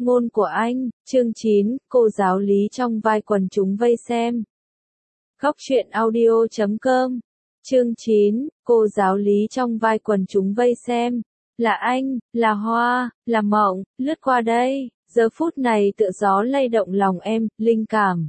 Ngôn của anh, chương 9, cô giáo lý trong vai quần chúng vây xem. Góc truyện audio.com. Chương 9, cô giáo lý trong vai quần chúng vây xem. Là anh, là Hoa, là Mộng, lướt qua đây, giờ phút này tựa gió lay động lòng em, linh cảm.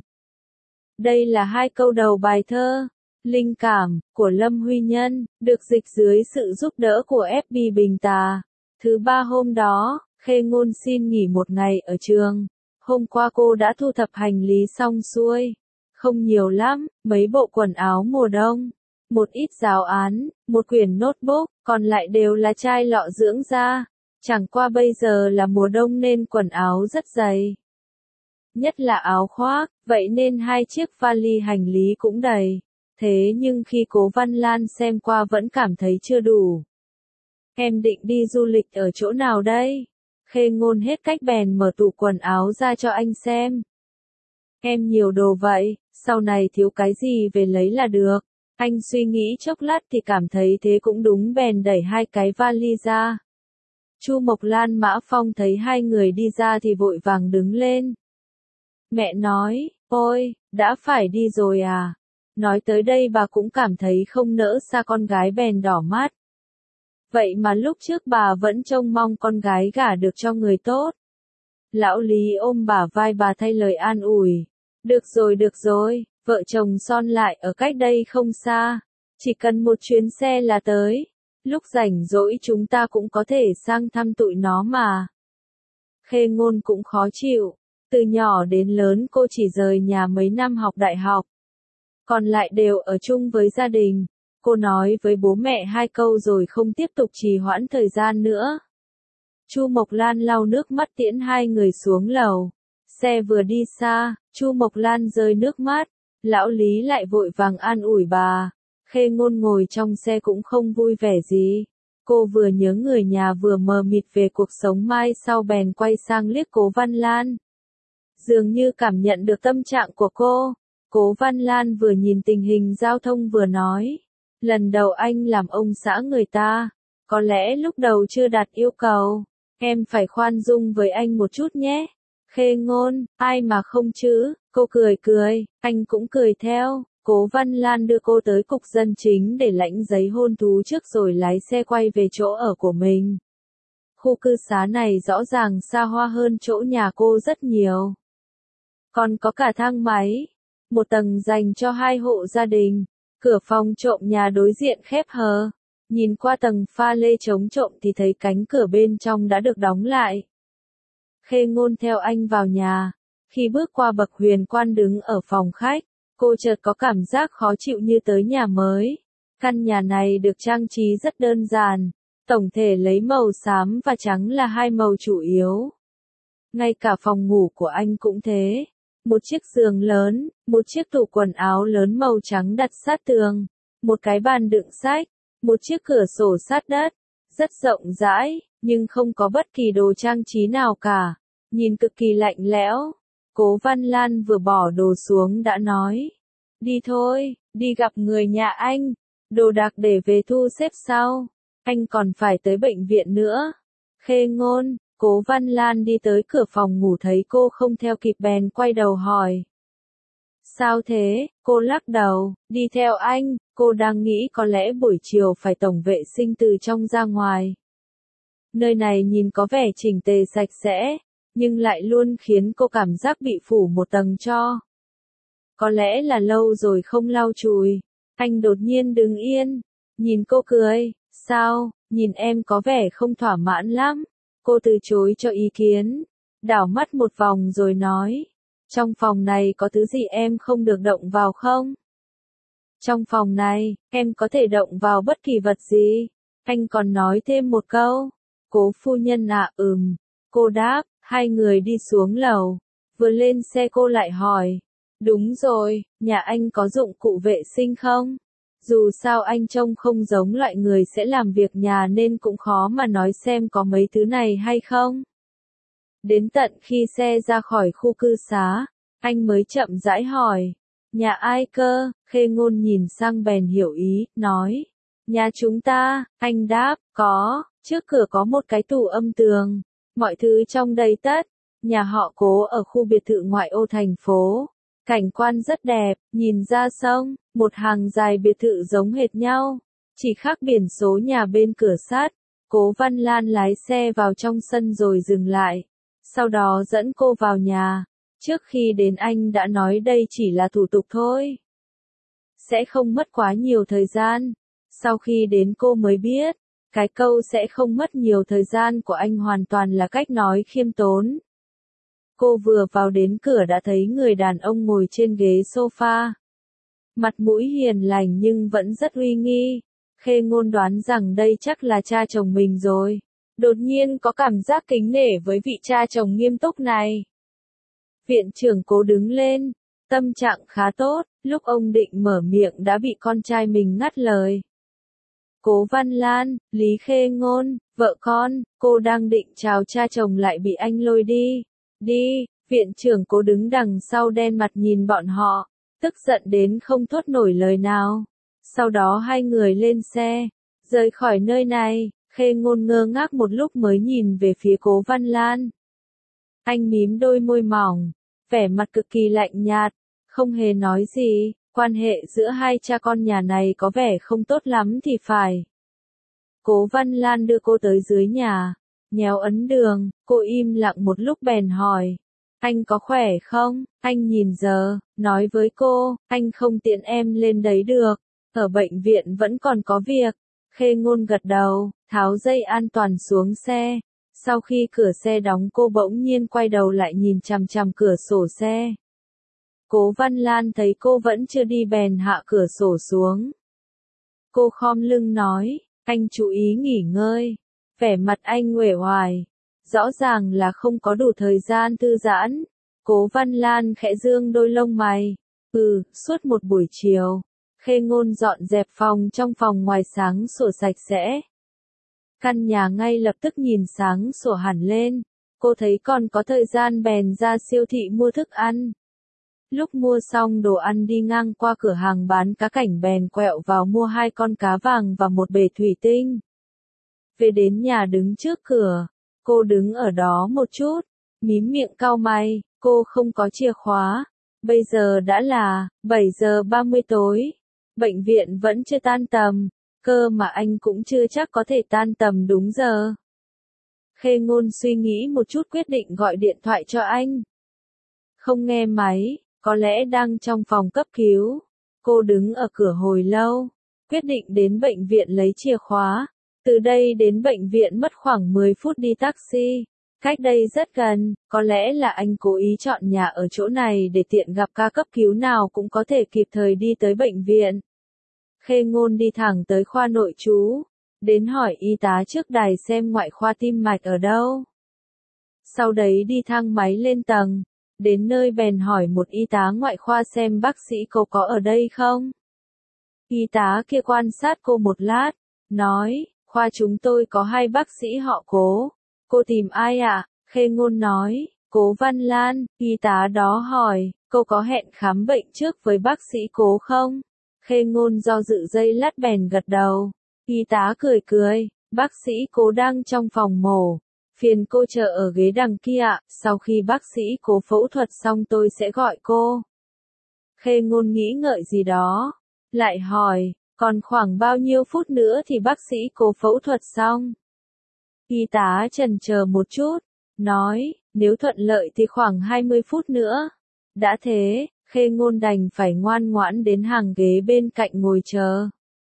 Đây là hai câu đầu bài thơ, Linh cảm, của Lâm Huy Nhân, được dịch dưới sự giúp đỡ của FB Bình Tà. Thứ ba hôm đó, Khê Ngôn xin nghỉ một ngày ở trường. Hôm qua cô đã thu thập hành lý xong xuôi. Không nhiều lắm, mấy bộ quần áo mùa đông, một ít giáo án, một quyển notebook, còn lại đều là chai lọ dưỡng da. Chẳng qua bây giờ là mùa đông nên quần áo rất dày. Nhất là áo khoác, vậy nên hai chiếc vali hành lý cũng đầy. Thế nhưng khi Cố Văn Lan xem qua vẫn cảm thấy chưa đủ. Em định đi du lịch ở chỗ nào đây? Khê Ngôn hết cách bèn mở tủ quần áo ra cho anh xem. Em nhiều đồ vậy, sau này thiếu cái gì về lấy là được. Anh suy nghĩ chốc lát thì cảm thấy thế cũng đúng bèn đẩy hai cái vali ra. Chu Mộc Lan Mã Phong thấy hai người đi ra thì vội vàng đứng lên. Mẹ nói, ôi, đã phải đi rồi à? Nói tới đây bà cũng cảm thấy không nỡ xa con gái bèn đỏ mắt. Vậy mà lúc trước bà vẫn trông mong con gái gả được cho người tốt. Lão Lý ôm bả vai bà thay lời an ủi. Được rồi, vợ chồng son lại ở cách đây không xa. Chỉ cần một chuyến xe là tới. Lúc rảnh rỗi chúng ta cũng có thể sang thăm tụi nó mà. Khê Ngôn cũng khó chịu. Từ nhỏ đến lớn cô chỉ rời nhà mấy năm học đại học. Còn lại đều ở chung với gia đình. Cô nói với bố mẹ hai câu rồi không tiếp tục trì hoãn thời gian nữa. Chu Mộc Lan lau nước mắt tiễn hai người xuống lầu. Xe vừa đi xa, Chu Mộc Lan rơi nước mắt. Lão Lý lại vội vàng an ủi bà. Khê Ngôn ngồi trong xe cũng không vui vẻ gì. Cô vừa nhớ người nhà vừa mờ mịt về cuộc sống mai sau bèn quay sang liếc Cố Văn Lan. Dường như cảm nhận được tâm trạng của cô. Cố Văn Lan vừa nhìn tình hình giao thông vừa nói. Lần đầu anh làm ông xã người ta. Có lẽ lúc đầu chưa đạt yêu cầu. Em phải khoan dung với anh một chút nhé. Khê Ngôn, ai mà không chứ, cô cười, anh cũng cười theo. Cố Văn Lan đưa cô tới cục dân chính để lãnh giấy hôn thú trước rồi lái xe quay về chỗ ở của mình. Khu cư xá này rõ ràng xa hoa hơn chỗ nhà cô rất nhiều. Còn có cả thang máy, một tầng dành cho hai hộ gia đình. Cửa phòng trộm nhà đối diện khép hờ. Nhìn qua tầng pha lê chống trộm thì thấy cánh cửa bên trong đã được đóng lại. Khê Ngôn theo anh vào nhà. Khi bước qua bậc huyền quan đứng ở phòng khách, cô chợt có cảm giác khó chịu như tới nhà mới. Căn nhà này được trang trí rất đơn giản. Tổng thể lấy màu xám và trắng là hai màu chủ yếu. Ngay cả phòng ngủ của anh cũng thế. Một chiếc giường lớn, một chiếc tủ quần áo lớn màu trắng đặt sát tường, một cái bàn đựng sách, một chiếc cửa sổ sát đất, rất rộng rãi, nhưng không có bất kỳ đồ trang trí nào cả, nhìn cực kỳ lạnh lẽo. Cố Văn Lan vừa bỏ đồ xuống đã nói, đi thôi, đi gặp người nhà anh, đồ đạc để về thu xếp sau, anh còn phải tới bệnh viện nữa. Khê Ngôn, Cố Văn Lan đi tới cửa phòng ngủ thấy cô không theo kịp bèn quay đầu hỏi. Sao thế? Cô lắc đầu, đi theo anh, cô đang nghĩ có lẽ buổi chiều phải tổng vệ sinh từ trong ra ngoài. Nơi này nhìn có vẻ chỉnh tề sạch sẽ, nhưng lại luôn khiến cô cảm giác bị phủ một tầng tro. Có lẽ là lâu rồi không lau chùi. Anh đột nhiên đứng yên, nhìn cô cười, sao, nhìn em có vẻ không thỏa mãn lắm. Cô từ chối cho ý kiến, đảo mắt một vòng rồi nói, trong phòng này có thứ gì em không được động vào không? Trong phòng này, em có thể động vào bất kỳ vật gì. Anh còn nói thêm một câu, Cố phu nhân ạ, cô đáp, hai người đi xuống lầu, vừa lên xe cô lại hỏi, đúng rồi, nhà anh có dụng cụ vệ sinh không? Dù sao anh trông không giống loại người sẽ làm việc nhà nên cũng khó mà nói xem có mấy thứ này hay không. Đến tận khi xe ra khỏi khu cư xá, anh mới chậm rãi hỏi, nhà ai cơ? Khê Ngôn nhìn sang bèn hiểu ý, nói, nhà chúng ta. Anh đáp, có, trước cửa có một cái tủ âm tường, mọi thứ trong đây tất. Nhà họ Cố ở khu biệt thự ngoại ô thành phố. Cảnh quan rất đẹp, nhìn ra sông, một hàng dài biệt thự giống hệt nhau. Chỉ khác biển số nhà bên cửa sát. Cố Văn Lan lái xe vào trong sân rồi dừng lại. Sau đó dẫn cô vào nhà. Trước khi đến anh đã nói đây chỉ là thủ tục thôi. Sẽ không mất quá nhiều thời gian. Sau khi đến cô mới biết, cái câu sẽ không mất nhiều thời gian của anh hoàn toàn là cách nói khiêm tốn. Cô vừa vào đến cửa đã thấy người đàn ông ngồi trên ghế sofa. Mặt mũi hiền lành nhưng vẫn rất uy nghi. Khê Ngôn đoán rằng đây chắc là cha chồng mình rồi. Đột nhiên có cảm giác kính nể với vị cha chồng nghiêm túc này. Viện trưởng Cố đứng lên, tâm trạng khá tốt, lúc ông định mở miệng đã bị con trai mình ngắt lời. Cố Văn Lan, Lý Khê Ngôn, vợ con, cô đang định chào cha chồng lại bị anh lôi đi. Đi, viện trưởng Cố đứng đằng sau đen mặt nhìn bọn họ, tức giận đến không thốt nổi lời nào. Sau đó hai người lên xe, rời khỏi nơi này. Khê Ngôn ngơ ngác một lúc mới nhìn về phía Cố Văn Lan. Anh mím đôi môi mỏng, vẻ mặt cực kỳ lạnh nhạt, không hề nói gì. Quan hệ giữa hai cha con nhà này có vẻ không tốt lắm thì phải. Cố Văn Lan đưa cô tới dưới nhà, nhéo ấn đường, cô im lặng một lúc bèn hỏi. Anh có khỏe không? Anh nhìn giờ, nói với cô, anh không tiện em lên đấy được. Ở bệnh viện vẫn còn có việc. Khê Ngôn gật đầu, tháo dây an toàn xuống xe. Sau khi cửa xe đóng cô bỗng nhiên quay đầu lại nhìn chằm chằm cửa sổ xe. Cố Văn Lan thấy cô vẫn chưa đi bèn hạ cửa sổ xuống. Cô khom lưng nói, anh chú ý nghỉ ngơi. Vẻ mặt anh uể oải, rõ ràng là không có đủ thời gian thư giãn. Cố Văn Lan khẽ dương đôi lông mày. Suốt một buổi chiều, Khê Ngôn dọn dẹp phòng trong phòng ngoài sáng sủa sạch sẽ. Căn nhà ngay lập tức nhìn sáng sủa hẳn lên. Cô thấy còn có thời gian bèn ra siêu thị mua thức ăn. Lúc mua xong đồ ăn đi ngang qua cửa hàng bán cá cảnh bèn quẹo vào mua 2 con cá vàng và một bể thủy tinh. Về đến nhà đứng trước cửa, cô đứng ở đó một chút, mím miệng cau mày, cô không có chìa khóa. Bây giờ đã là 7 giờ 30 tối, bệnh viện vẫn chưa tan tầm, cơ mà anh cũng chưa chắc có thể tan tầm đúng giờ. Khê Ngôn suy nghĩ một chút quyết định gọi điện thoại cho anh. Không nghe máy. Có lẽ đang trong phòng cấp cứu. Cô đứng ở cửa hồi lâu, quyết định đến bệnh viện lấy chìa khóa. Từ đây đến bệnh viện mất khoảng 10 phút đi taxi. Cách đây rất gần, có lẽ là anh cố ý chọn nhà ở chỗ này để tiện gặp ca cấp cứu nào cũng có thể kịp thời đi tới bệnh viện. Khê Ngôn đi thẳng tới khoa nội trú, đến hỏi y tá trước đài xem ngoại khoa tim mạch ở đâu. Sau đấy đi thang máy lên tầng. Đến nơi bèn hỏi một y tá ngoại khoa xem bác sĩ Cố có ở đây không. Y tá kia quan sát cô một lát, nói, khoa chúng tôi có 2 bác sĩ họ Cố. Cô tìm ai ạ? Khê Ngôn nói, Cố Văn Lan. Y tá đó hỏi, cô có hẹn khám bệnh trước với bác sĩ Cố không? Khê Ngôn do dự giây lát bèn gật đầu. Y tá cười cười, bác sĩ Cố đang trong phòng mổ. Phiền cô chờ ở ghế đằng kia ạ, sau khi bác sĩ Cố phẫu thuật xong tôi sẽ gọi cô. Khê Ngôn nghĩ ngợi gì đó, lại hỏi, còn khoảng bao nhiêu phút nữa thì bác sĩ Cố phẫu thuật xong? Y tá chần chờ một chút, nói, nếu thuận lợi thì khoảng 20 phút nữa. Đã thế, Khê Ngôn đành phải ngoan ngoãn đến hàng ghế bên cạnh ngồi chờ.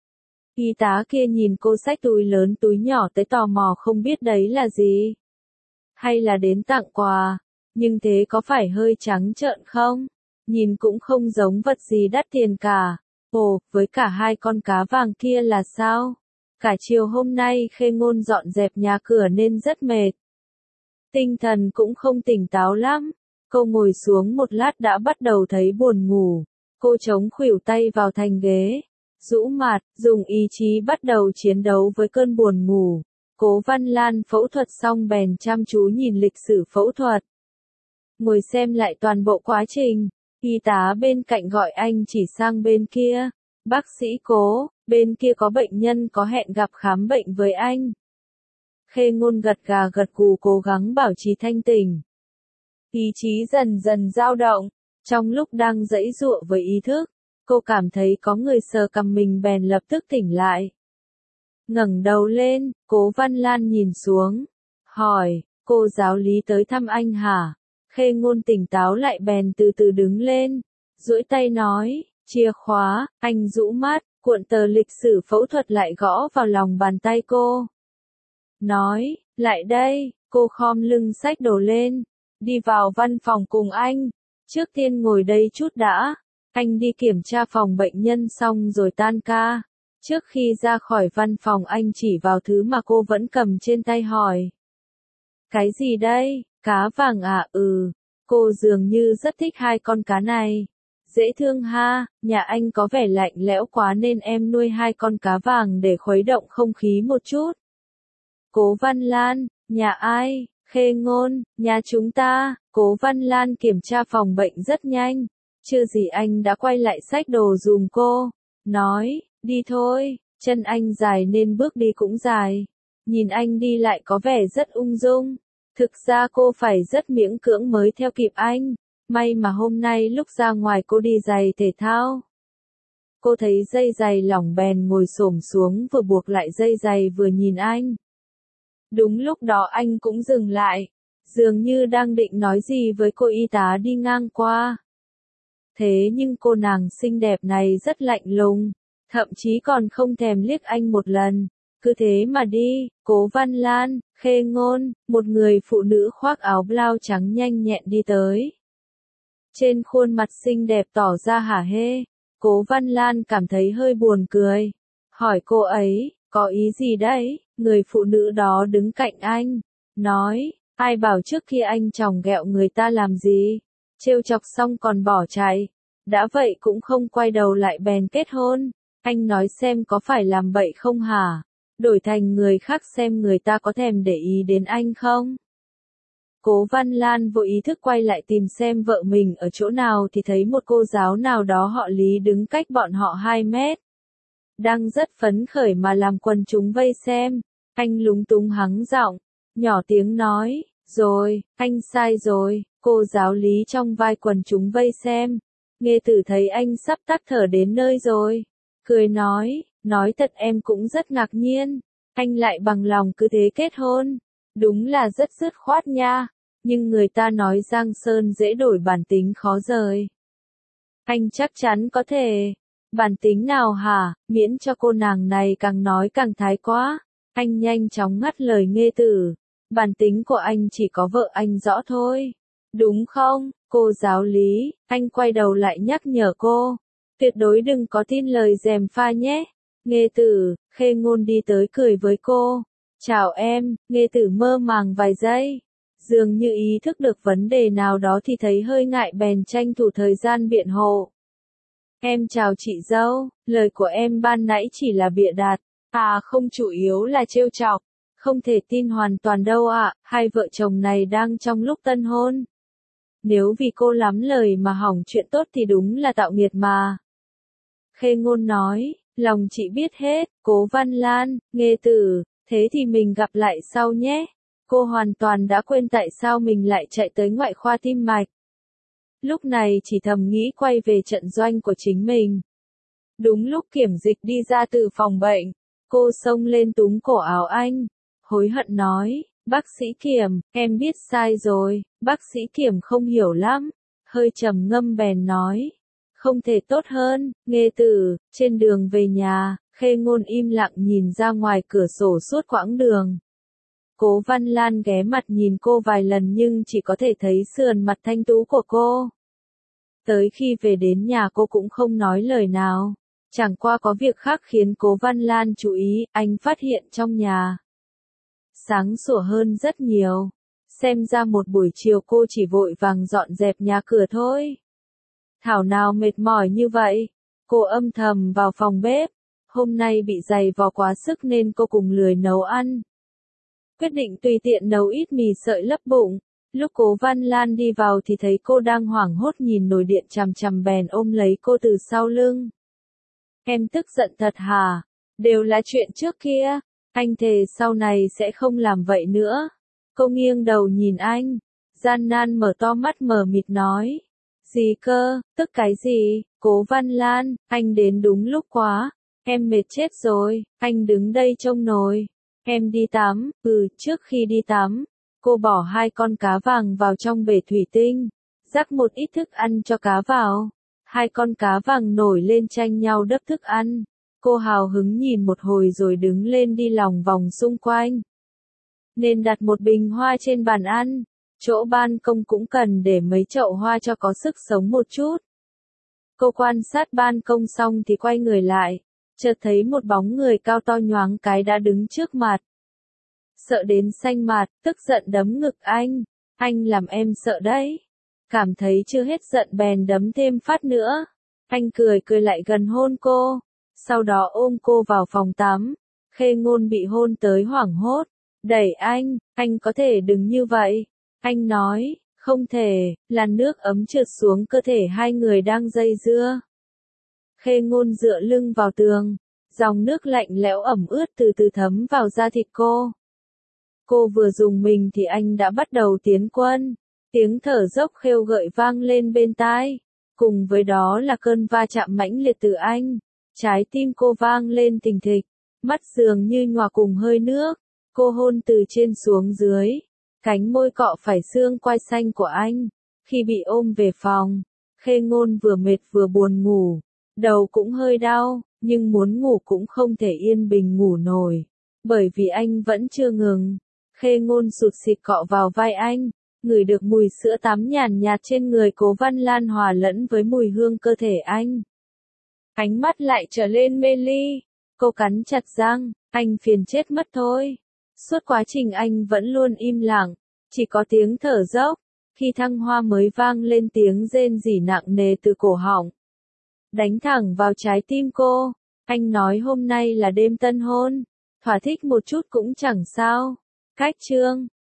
Y tá kia nhìn cô xách túi lớn túi nhỏ tới tò mò không biết đấy là gì. Hay là đến tặng quà, nhưng thế có phải hơi trắng trợn không? Nhìn cũng không giống vật gì đắt tiền cả. Ồ, với cả 2 con cá vàng kia là sao? Cả chiều hôm nay Khê Ngôn dọn dẹp nhà cửa nên rất mệt. Tinh thần cũng không tỉnh táo lắm. Cô ngồi xuống một lát đã bắt đầu thấy buồn ngủ. Cô chống khuỷu tay vào thành ghế, rũ mặt, dùng ý chí bắt đầu chiến đấu với cơn buồn ngủ. Cố Văn Lan phẫu thuật xong bèn chăm chú nhìn lịch sử phẫu thuật. Ngồi xem lại toàn bộ quá trình, y tá bên cạnh gọi anh chỉ sang bên kia. Bác sĩ Cố, bên kia có bệnh nhân có hẹn gặp khám bệnh với anh. Khê Ngôn gật gà gật gù cố gắng bảo trì thanh tỉnh. Ý chí dần dần dao động. Trong lúc đang giãy giụa với ý thức, cô cảm thấy có người sờ cằm mình bèn lập tức tỉnh lại. Ngẩng đầu lên, Cố Văn Lan nhìn xuống. Hỏi, cô giáo lý tới thăm anh hả? Khê Ngôn tỉnh táo lại bèn từ từ đứng lên. Duỗi tay nói, chìa khóa, anh rũ mắt, cuộn tờ lịch sử phẫu thuật lại gõ vào lòng bàn tay cô. Nói, lại đây, cô khom lưng xách đồ lên. Đi vào văn phòng cùng anh. Trước tiên ngồi đây chút đã. Anh đi kiểm tra phòng bệnh nhân xong rồi tan ca. Trước khi ra khỏi văn phòng anh chỉ vào thứ mà cô vẫn cầm trên tay hỏi. Cái gì đây? Cá vàng à? Ừ. Cô dường như rất thích hai con cá này. Dễ thương ha, nhà anh có vẻ lạnh lẽo quá nên em nuôi hai con cá vàng để khuấy động không khí một chút. Cố Văn Lan, nhà ai? Khê Ngôn, nhà chúng ta. Cố Văn Lan kiểm tra phòng bệnh rất nhanh. Chưa gì anh đã quay lại xách đồ giùm cô. Nói, đi thôi, chân anh dài nên bước đi cũng dài. Nhìn anh đi lại có vẻ rất ung dung. Thực ra cô phải rất miễn cưỡng mới theo kịp anh. May mà hôm nay lúc ra ngoài cô đi giày thể thao. Cô thấy dây giày lỏng bèn ngồi xổm xuống vừa buộc lại dây giày vừa nhìn anh. Đúng lúc đó anh cũng dừng lại. Dường như đang định nói gì với cô y tá đi ngang qua. Thế nhưng cô nàng xinh đẹp này rất lạnh lùng. Thậm chí còn không thèm liếc anh một lần. Cứ thế mà đi, Cố Văn Lan, Khê Ngôn, một người phụ nữ khoác áo blau trắng nhanh nhẹn đi tới. Trên khuôn mặt xinh đẹp tỏ ra hả hê, Cố Văn Lan cảm thấy hơi buồn cười. Hỏi cô ấy, có ý gì đấy? Người phụ nữ đó đứng cạnh anh, nói, ai bảo trước kia anh chòng ghẹo người ta làm gì? Trêu chọc xong còn bỏ chạy. Đã vậy cũng không quay đầu lại bèn kết hôn. Anh nói xem có phải làm bậy không hả? Đổi thành người khác xem người ta có thèm để ý đến anh không? Cố Văn Lan vô ý thức quay lại tìm xem vợ mình ở chỗ nào thì thấy một cô giáo nào đó họ Lý đứng cách bọn họ 2 mét. Đang rất phấn khởi mà làm quần chúng vây xem. Anh lúng túng hắng giọng, nhỏ tiếng nói, rồi, anh sai rồi, cô giáo Lý trong vai quần chúng vây xem. Nghe Tử thấy anh sắp tắc thở đến nơi rồi. Cười nói thật em cũng rất ngạc nhiên. Anh lại bằng lòng cứ thế kết hôn. Đúng là rất dứt khoát nha. Nhưng người ta nói Giang Sơn dễ đổi bản tính khó rời. Anh chắc chắn có thể. Bản tính nào hả? Miễn cho cô nàng này càng nói càng thái quá. Anh nhanh chóng ngắt lời Nghê Tử. Bản tính của anh chỉ có vợ anh rõ thôi. Đúng không, cô giáo Lý? Anh quay đầu lại nhắc nhở cô. Tuyệt đối đừng có tin lời gièm pha nhé. Nghê Tử, Khê Ngôn đi tới cười với cô. Chào em, Nghê Tử mơ màng vài giây. Dường như ý thức được vấn đề nào đó thì thấy hơi ngại bèn tranh thủ thời gian biện hộ. Em chào chị dâu, lời của em ban nãy chỉ là bịa đặt. À không, chủ yếu là trêu chọc. Không thể tin hoàn toàn đâu ạ, hai vợ chồng này đang trong lúc tân hôn. Nếu vì cô lắm lời mà hỏng chuyện tốt thì đúng là tạo nghiệt mà. Khê Ngôn nói, lòng chị biết hết. Cố Văn Lan, Nghê Tử, thế thì mình gặp lại sau nhé. Cô hoàn toàn đã quên tại sao mình lại chạy tới ngoại khoa tim mạch. Lúc này chỉ thầm nghĩ quay về trận doanh của chính mình. Đúng lúc Kiểm Dịch đi ra từ phòng bệnh, cô xông lên túm cổ áo anh, hối hận nói, bác sĩ Kiểm, em biết sai rồi. Bác sĩ Kiểm không hiểu lắm, hơi trầm ngâm bèn nói, không thể tốt hơn. Nghê Tử, trên đường về nhà, Khê Ngôn im lặng nhìn ra ngoài cửa sổ suốt quãng đường. Cố Văn Lan ghé mặt nhìn cô vài lần nhưng chỉ có thể thấy sườn mặt thanh tú của cô. Tới khi về đến nhà cô cũng không nói lời nào. Chẳng qua có việc khác khiến Cố Văn Lan chú ý, anh phát hiện trong nhà sáng sủa hơn rất nhiều. Xem ra một buổi chiều cô chỉ vội vàng dọn dẹp nhà cửa thôi. Thảo nào mệt mỏi như vậy. Cô âm thầm vào phòng bếp. Hôm nay bị dày vò quá sức nên cô cùng lười nấu ăn. Quyết định tùy tiện nấu ít mì sợi lấp bụng. Lúc Cố Văn Lan đi vào thì thấy cô đang hoảng hốt nhìn nồi điện chằm chằm bèn ôm lấy cô từ sau lưng. Em tức giận thật hả? Đều là chuyện trước kia. Anh thề sau này sẽ không làm vậy nữa. Cô nghiêng đầu nhìn anh. gian nan mở to mắt mờ mịt nói. Gì cơ, tức cái gì, Cố Văn Lan, anh đến đúng lúc quá, em mệt chết rồi, anh đứng đây trông nồi. Em đi tắm, trước khi đi tắm, cô bỏ 2 con cá vàng vào trong bể thủy tinh, rắc một ít thức ăn cho cá vào. 2 con cá vàng nổi lên tranh nhau đớp thức ăn. Cô hào hứng nhìn một hồi rồi đứng lên đi lòng vòng xung quanh. Nên đặt một bình hoa trên bàn ăn, chỗ ban công cũng cần để mấy chậu hoa cho có sức sống một chút. Cô quan sát ban công xong thì quay người lại, chợt thấy một bóng người cao to nhoáng cái đã đứng trước mặt. Sợ đến xanh mặt, tức giận đấm ngực anh làm em sợ đấy. Cảm thấy chưa hết giận bèn đấm thêm phát nữa. Anh cười lại gần hôn cô, sau đó ôm cô vào phòng tắm. Khê Ngôn bị hôn tới hoảng hốt, đẩy anh có thể đừng như vậy. Anh nói, không thể, làn nước ấm trượt xuống cơ thể hai người đang dây dưa. Khê Ngôn dựa lưng vào tường, dòng nước lạnh lẽo ẩm ướt từ từ thấm vào da thịt cô. Cô vừa dùng mình thì anh đã bắt đầu tiến quân. Tiếng thở dốc khêu gợi vang lên bên tai. Cùng với đó là cơn va chạm mãnh liệt từ anh. Trái tim cô vang lên thình thịch. Mắt dường như nhòa cùng hơi nước. Cô hôn từ trên xuống dưới. Cánh môi cọ phải xương quai xanh của anh. Khi bị ôm về phòng, Khê Ngôn vừa mệt vừa buồn ngủ. Đầu cũng hơi đau, nhưng muốn ngủ cũng không thể yên bình ngủ nổi. Bởi vì anh vẫn chưa ngừng. Khê Ngôn sụt sịt cọ vào vai anh. Ngửi được mùi sữa tắm nhàn nhạt trên người Cố Văn Lan hòa lẫn với mùi hương cơ thể anh. Ánh mắt lại trở lên mê ly. Cô cắn chặt răng, anh phiền chết mất thôi. Suốt quá trình anh vẫn luôn im lặng, chỉ có tiếng thở dốc. Khi thăng hoa mới vang lên tiếng rên rỉ nặng nề từ cổ họng. Đánh thẳng vào trái tim cô. Anh nói hôm nay là đêm tân hôn. Thỏa thích một chút cũng chẳng sao. Cách chương